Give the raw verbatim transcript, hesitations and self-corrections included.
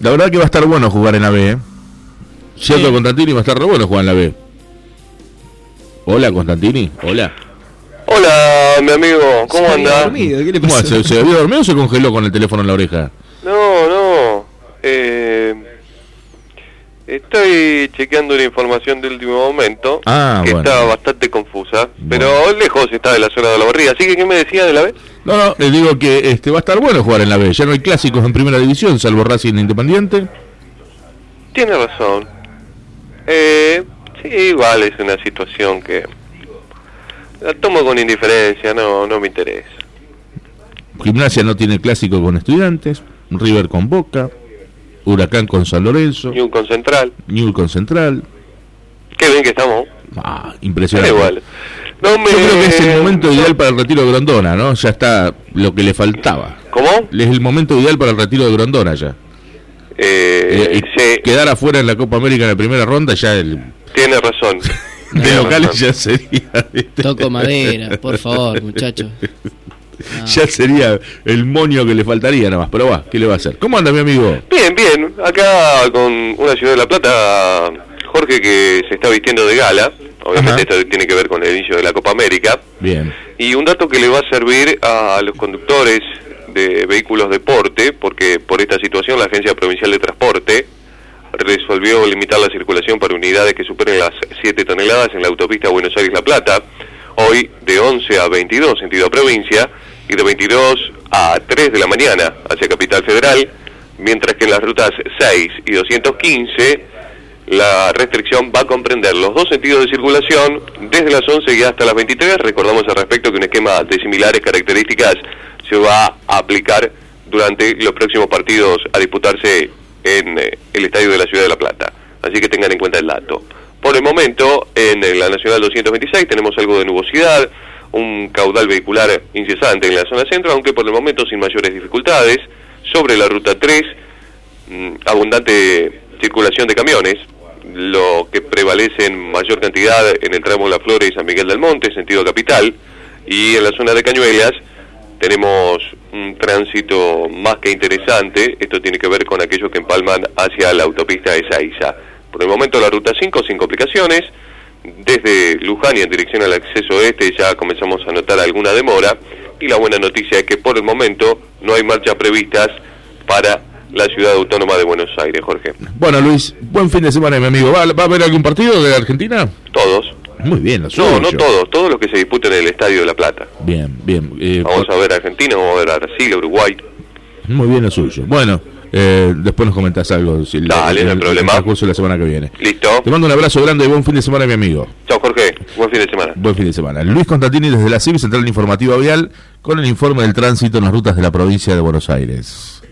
La verdad que va a estar bueno jugar en la B, ¿eh? Cierto, sí. Constantini, va a estar re bueno jugar en la B. Hola, Constantini, hola. Hola, mi amigo, ¿cómo anda? ¿Qué le pasó? ¿Se, ¿Se había dormido o se congeló con el teléfono en la oreja? No, no, eh, estoy chequeando una información de último momento, ah, que bueno. Está bastante confusa, bueno. Pero lejos está de la zona de la barriga, así que ¿qué me decía de la B? No, no, les digo que este va a estar bueno jugar en la B, ya no hay clásicos en primera división, salvo Racing Independiente. Tiene razón, eh, sí, igual es una situación que la tomo con indiferencia, no, no me interesa. Gimnasia no tiene clásico con Estudiantes, River con Boca, Huracán con San Lorenzo, Newell's con Central, Newell's con Central. Qué bien que estamos. Ah, impresionante. Igual. No me... Yo creo que es el momento ideal para el retiro de Grondona, ¿no? Ya está lo que le faltaba. ¿Cómo? Es el momento ideal para el retiro de Grondona ya. Eh, eh, sí. Quedar afuera en la Copa América en la primera ronda ya el... Tiene razón. De no, locales razón. Ya sería... ¿viste? Toco madera, por favor, muchachos. No. Ya sería el moño que le faltaría nada más, pero va, ¿qué le va a hacer? ¿Cómo anda, mi amigo? Bien, bien, acá con una ciudad de La Plata, Jorge, que se está vistiendo de gala, obviamente. Ajá. Esto tiene que ver con el inicio de la Copa América. Bien. Y un dato que le va a servir a los conductores de vehículos de porte, porque por esta situación la Agencia Provincial de Transporte resolvió limitar la circulación para unidades que superen las siete toneladas en la autopista Buenos Aires-La Plata, hoy de once a veintidós sentido provincia, y de veintidós a tres de la mañana hacia Capital Federal, mientras que en las rutas seis y doscientos quince la restricción va a comprender los dos sentidos de circulación desde las once y hasta las veintitrés. Recordamos al respecto que un esquema de similares características se va a aplicar durante los próximos partidos a disputarse en eh, el estadio de la Ciudad de La Plata, así que tengan en cuenta el dato. Por el momento, en la Nacional doscientos veintiséis tenemos algo de nubosidad, un caudal vehicular incesante en la zona centro, aunque por el momento sin mayores dificultades. Sobre la ruta tres, mmm, abundante circulación de camiones, lo que prevalece en mayor cantidad en el tramo La Flores y San Miguel del Monte, sentido capital, y en la zona de Cañuelas tenemos un tránsito más que interesante. Esto tiene que ver con aquellos que empalman hacia la autopista de Ezeiza. Por el momento la ruta cinco sin complicaciones. Desde Luján y en dirección al acceso este ya comenzamos a notar alguna demora, y la buena noticia es que por el momento no hay marchas previstas para la Ciudad Autónoma de Buenos Aires, Jorge. Bueno, Luis, buen fin de semana, mi amigo. ¿Va, va a haber algún partido de Argentina? Todos. Muy bien, lo suyo. No, no todos, todos los que se disputen en el Estadio de La Plata. Bien, bien. Eh, vamos a ver a Argentina, vamos a ver a Brasil, a Uruguay. Muy bien lo suyo. Bueno, eh, después nos comentás algo. Si Dale, el, no hay el, problema. El transcurso de la semana que viene. Listo. Te mando un abrazo grande y buen fin de semana, mi amigo. Chao, Jorge. Buen fin de semana. Buen fin de semana. Luis Constantini desde la C I B, Central Informativa Vial, con el informe del tránsito en las rutas de la provincia de Buenos Aires.